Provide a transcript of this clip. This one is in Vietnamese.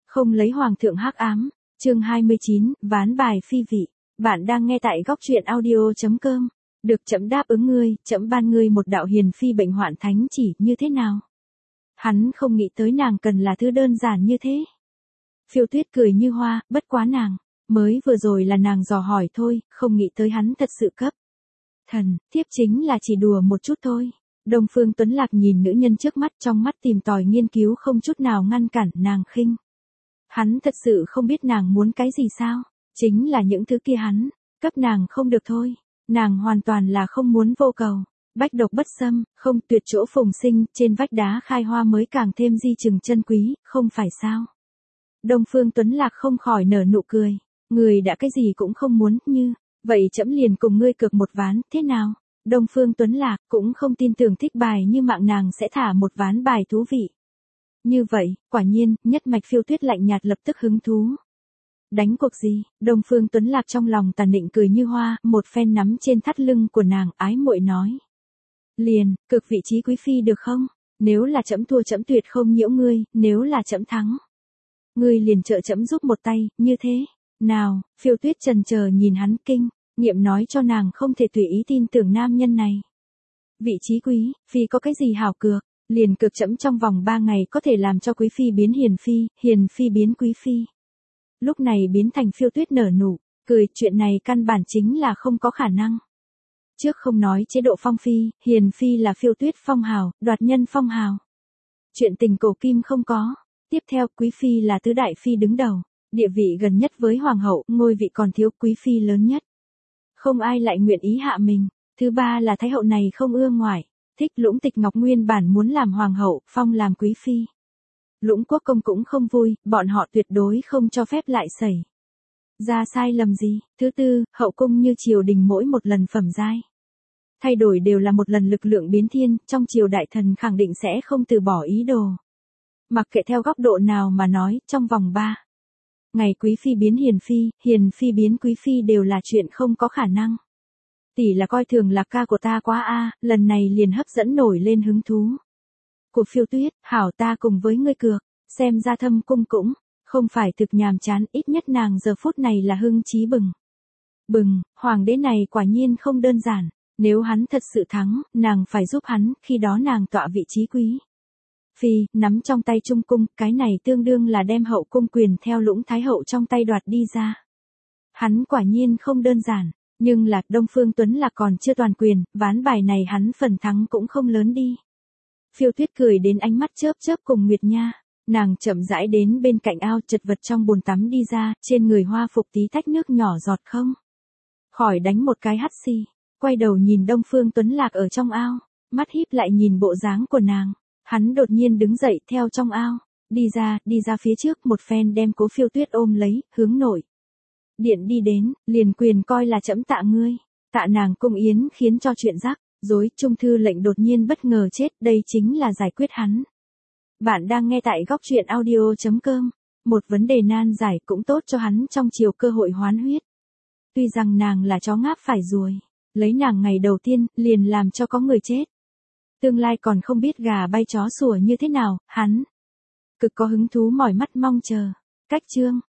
Không lấy hoàng thượng hắc ám. Chương 29, ván bài phi vị. Bạn đang nghe tại góc truyện audio.com. Được trẫm đáp ứng ngươi, trẫm ban ngươi một đạo hiền phi bệnh hoạn thánh chỉ như thế nào? Hắn không nghĩ tới nàng cần là thứ đơn giản như thế. Phiêu Tuyết cười như hoa, bất quá nàng. Mới vừa rồi là nàng dò hỏi thôi, không nghĩ tới hắn thật sự cấp. Thần, thiếp chính là chỉ đùa một chút thôi. Đông Phương Tuấn Lạc nhìn nữ nhân trước mắt, trong mắt tìm tòi nghiên cứu không chút nào ngăn cản nàng khinh. Hắn thật sự không biết nàng muốn cái gì sao? Chính là những thứ kia hắn cấp nàng không được thôi. Nàng hoàn toàn là không muốn vô cầu. Bách độc bất xâm, không tuyệt chỗ phùng sinh, trên vách đá khai hoa mới càng thêm di chừng chân quý, không phải sao? Đông Phương Tuấn Lạc không khỏi nở nụ cười. Người đã cái gì cũng không muốn, như vậy trẫm liền cùng ngươi cược một ván, thế nào? Đông Phương Tuấn Lạc cũng không tin tưởng thích bài như mạng nàng sẽ thả một ván bài thú vị. Như vậy, quả nhiên, nhất mạch Phiêu Tuyết lạnh nhạt lập tức hứng thú. Đánh cuộc gì? Đông Phương Tuấn Lạc trong lòng tàn nịnh cười như hoa, một phen nắm trên thắt lưng của nàng, ái muội nói. Liền, cực vị trí quý phi được không? Nếu là trẫm thua trẫm tuyệt không nhiễu ngươi, nếu là trẫm thắng. Ngươi liền trợ trẫm giúp một tay, như thế. Nào, Phiêu Tuyết chần chờ nhìn hắn kinh, nghiệm nói cho nàng không thể tùy ý tin tưởng nam nhân này. Vị trí quý, phi có cái gì hảo cược, liền cược trẫm trong vòng 3 ngày có thể làm cho quý phi biến hiền phi biến quý phi. Lúc này biến thành Phiêu Tuyết nở nụ, cười, chuyện này căn bản chính là không có khả năng. Trước không nói chế độ phong phi, hiền phi là Phiêu Tuyết phong hào, đoạt nhân phong hào. Chuyện tình cổ kim không có. Tiếp theo, quý phi là tứ đại phi đứng đầu, địa vị gần nhất với hoàng hậu, ngôi vị còn thiếu, quý phi lớn nhất. Không ai lại nguyện ý hạ mình. Thứ ba là thái hậu này không ưa ngoại, thích Lũng Tịch Ngọc nguyên bản muốn làm hoàng hậu, phong làm quý phi. Lũng Quốc Công cũng không vui, bọn họ tuyệt đối không cho phép lại xảy ra sai lầm gì. Thứ tư, hậu cung như triều đình mỗi một lần phẩm giai thay đổi đều là một lần lực lượng biến thiên, trong triều đại thần khẳng định sẽ không từ bỏ ý đồ. Mặc kệ theo góc độ nào mà nói, trong vòng 3 ngày quý phi biến hiền phi biến quý phi đều là chuyện không có khả năng. Tỷ là coi thường Lạc ca của ta quá a, lần này liền hấp dẫn nổi lên hứng thú. Của Phiêu Tuyết, hảo ta cùng với ngươi cược, xem ra thâm cung cũng không phải thực nhàm chán, ít nhất nàng giờ phút này là hưng chí bừng, hoàng đế này quả nhiên không đơn giản, nếu hắn thật sự thắng, nàng phải giúp hắn, khi đó nàng tọa vị trí quý phi, nắm trong tay trung cung, cái này tương đương là đem hậu cung quyền theo Lũng Thái hậu trong tay đoạt đi ra. Hắn quả nhiên không đơn giản, nhưng là Đông Phương Tuấn là còn chưa toàn quyền, ván bài này hắn phần thắng cũng không lớn đi. Phiêu Tuyết cười đến ánh mắt chớp chớp cùng Nguyệt Nha, nàng chậm rãi đến bên cạnh ao, chật vật trong bồn tắm đi ra, trên người hoa phục tí tách nước nhỏ giọt không khỏi đánh một cái hắt xì, quay đầu nhìn Đông Phương Tuấn Lạc ở trong ao, mắt híp lại nhìn bộ dáng của nàng. Hắn đột nhiên đứng dậy theo trong ao, đi ra phía trước, một phen đem Cố Phiêu Tuyết ôm lấy, hướng nội điện đi đến, liền quyền coi là trẫm tạ ngươi, tạ nàng cung yến khiến cho chuyện rắc rối, trung thư lệnh đột nhiên bất ngờ chết, đây chính là giải quyết hắn. Bạn đang nghe tại góc truyện audio.com, một vấn đề nan giải cũng tốt cho hắn trong chiều cơ hội hoán huyết. Tuy rằng nàng là chó ngáp phải ruồi, lấy nàng ngày đầu tiên, liền làm cho có người chết. Tương lai còn không biết gà bay chó sủa như thế nào, hắn cực có hứng thú mỏi mắt mong chờ. Cách chương